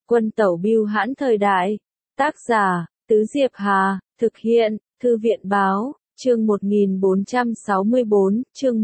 Quân tẩu bưu hãn thời đại. Tác giả, Tứ Diệp Hà, thực hiện, Thư viện báo, chương 1464, chương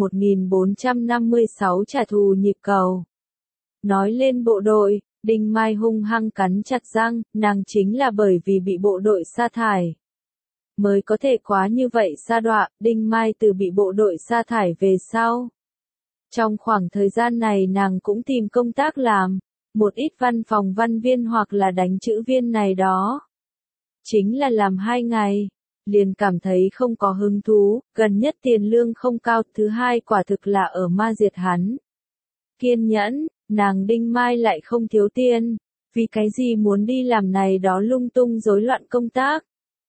1456 trả thù nhịp cầu. Nói lên bộ đội, Đinh Mai hung hăng cắn chặt răng, nàng chính là bởi vì bị bộ đội sa thải. Mới có thể quá như vậy sa đọa. Đinh Mai từ bị bộ đội sa thải về sau. Trong khoảng thời gian này nàng cũng tìm công tác làm, một ít văn phòng văn viên hoặc là đánh chữ viên này đó. Chính là làm 2 ngày, liền cảm thấy không có hứng thú, gần nhất tiền lương không cao, thứ hai quả thực là ở ma diệt hắn. Kiên nhẫn, nàng Đinh Mai lại không thiếu tiền, vì cái gì muốn đi làm này đó lung tung rối loạn công tác.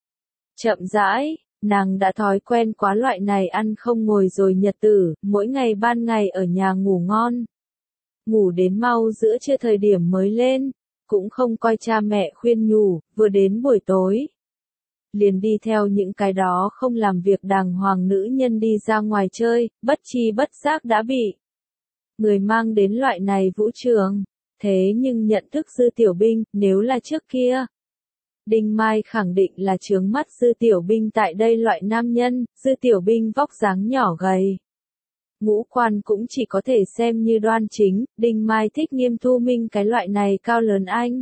Chậm rãi, nàng đã thói quen quá loại này ăn không ngồi rồi nhật tử, mỗi ngày ban ngày ở nhà ngủ ngon. Ngủ đến mau giữa trưa thời điểm mới lên, cũng không coi cha mẹ khuyên nhủ, vừa đến buổi tối. Liền đi theo những cái đó không làm việc đàng hoàng nữ nhân đi ra ngoài chơi, bất chi bất giác đã bị người mang đến loại này vũ trường. Thế nhưng nhận thức Dư Tiểu Binh, nếu là trước kia, Đinh Mai khẳng định là chướng mắt Dư Tiểu Binh tại đây loại nam nhân. Dư Tiểu Binh vóc dáng nhỏ gầy, ngũ quan cũng chỉ có thể xem như đoan chính. Đinh Mai thích Nghiêm Thu Minh cái loại này cao lớn anh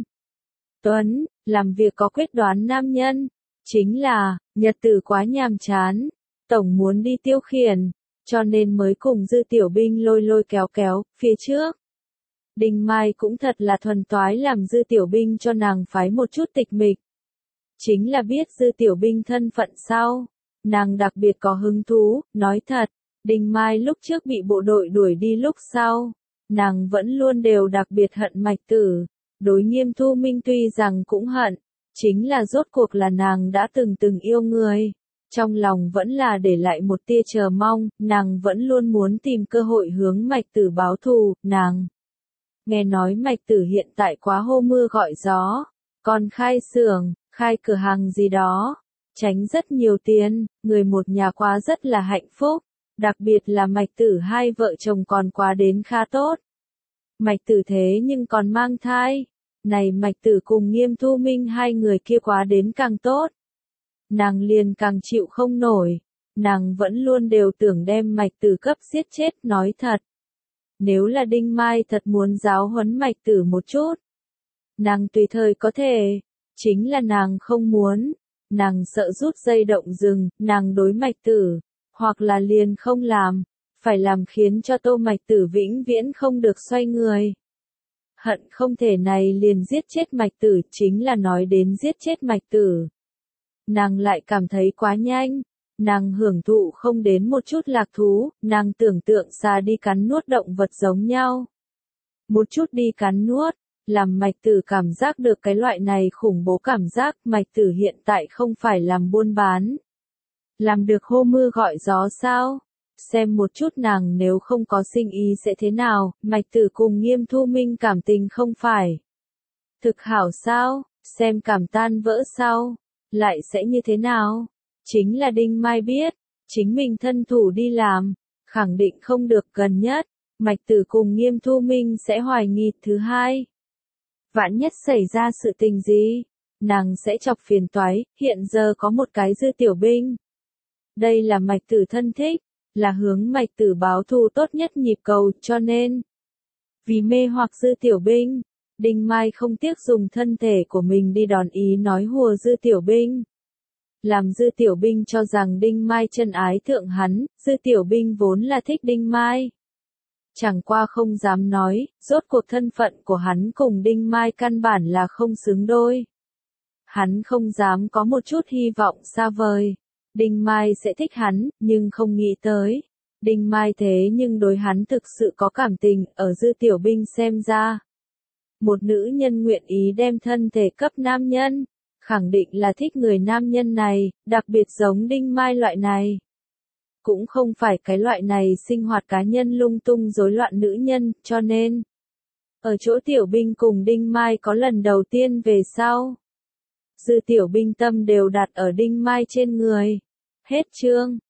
tuấn, làm việc có quyết đoán nam nhân. Chính là, nhật tử quá nhàm chán, tổng muốn đi tiêu khiển, cho nên mới cùng Dư Tiểu Binh lôi lôi kéo kéo, phía trước. Đinh Mai cũng thật là thuần toái làm Dư Tiểu Binh cho nàng phái một chút tịch mịch. Chính là biết Dư Tiểu Binh thân phận sau, nàng đặc biệt có hứng thú. Nói thật, Đinh Mai lúc trước bị bộ đội đuổi đi lúc sau, nàng vẫn luôn đều đặc biệt hận Mạch Tử. Đối Nghiêm Thu Minh tuy rằng cũng hận, chính là rốt cuộc là nàng đã từng yêu người. Trong lòng vẫn là để lại một tia chờ mong, nàng vẫn luôn muốn tìm cơ hội hướng Mạch Tử báo thù. Nàng nghe nói Mạch Tử hiện tại quá hô mưa gọi gió, còn khai xưởng, khai cửa hàng gì đó, tránh rất nhiều tiền, người một nhà quá rất là hạnh phúc, đặc biệt là Mạch Tử hai vợ chồng còn quá đến khá tốt. Mạch Tử thế nhưng còn mang thai, này Mạch Tử cùng Nghiêm Thu Minh hai người kia quá đến càng tốt. Nàng liền càng chịu không nổi, nàng vẫn luôn đều tưởng đem Mạch Tử cấp giết chết. Nói thật, nếu là Đinh Mai thật muốn giáo huấn Mạch Tử một chút, nàng tùy thời có thể, chính là nàng không muốn, nàng sợ rút dây động rừng. Nàng đối Mạch Tử, hoặc là liền không làm, phải làm khiến cho Tô Mạch Tử vĩnh viễn không được xoay người. Hận không thể này liền giết chết Mạch Tử. Chính là nói đến giết chết Mạch Tử, nàng lại cảm thấy quá nhanh, nàng hưởng thụ không đến một chút lạc thú. Nàng tưởng tượng xà đi cắn nuốt động vật giống nhau, một chút đi cắn nuốt, làm Mạch Tử cảm giác được cái loại này khủng bố cảm giác. Mạch Tử hiện tại không phải làm buôn bán, làm được hô mưa gọi gió sao? Xem một chút nàng nếu không có sinh ý sẽ thế nào? Mạch Tử cùng Nghiêm Thu Minh cảm tình không phải thực hảo sao? Xem cảm tan vỡ sao? Lại sẽ như thế nào? Chính là Đinh Mai biết, chính mình thân thủ đi làm, khẳng định không được. Gần nhất, Mạch Tử cùng Nghiêm Thu Minh sẽ hoài nghi. Thứ hai, vạn nhất xảy ra sự tình gì, nàng sẽ chọc phiền toái. Hiện giờ có một cái Dư Tiểu Binh, đây là Mạch Tử thân thích, là hướng Mạch Tử báo thù tốt nhất nhịp cầu, cho nên vì mê hoặc Dư Tiểu Binh, Đinh Mai không tiếc dùng thân thể của mình đi đòn ý nói hùa Dư Tiểu Binh, làm Dư Tiểu Binh cho rằng Đinh Mai chân ái thượng hắn. Dư Tiểu Binh vốn là thích Đinh Mai, chẳng qua không dám nói, rốt cuộc thân phận của hắn cùng Đinh Mai căn bản là không xứng đôi. Hắn không dám có một chút hy vọng xa vời Đinh Mai sẽ thích hắn, nhưng không nghĩ tới, Đinh Mai thế nhưng đối hắn thực sự có cảm tình. Ở Dư Tiểu Binh xem ra, một nữ nhân nguyện ý đem thân thể cấp nam nhân, khẳng định là thích người nam nhân này, đặc biệt giống Đinh Mai loại này. Cũng không phải cái loại này sinh hoạt cá nhân lung tung rối loạn nữ nhân, cho nên ở chỗ Tiểu Binh cùng Đinh Mai có lần đầu tiên về sau, Dư Tiểu Binh tâm đều đặt ở Đinh Mai trên người. Hết chương.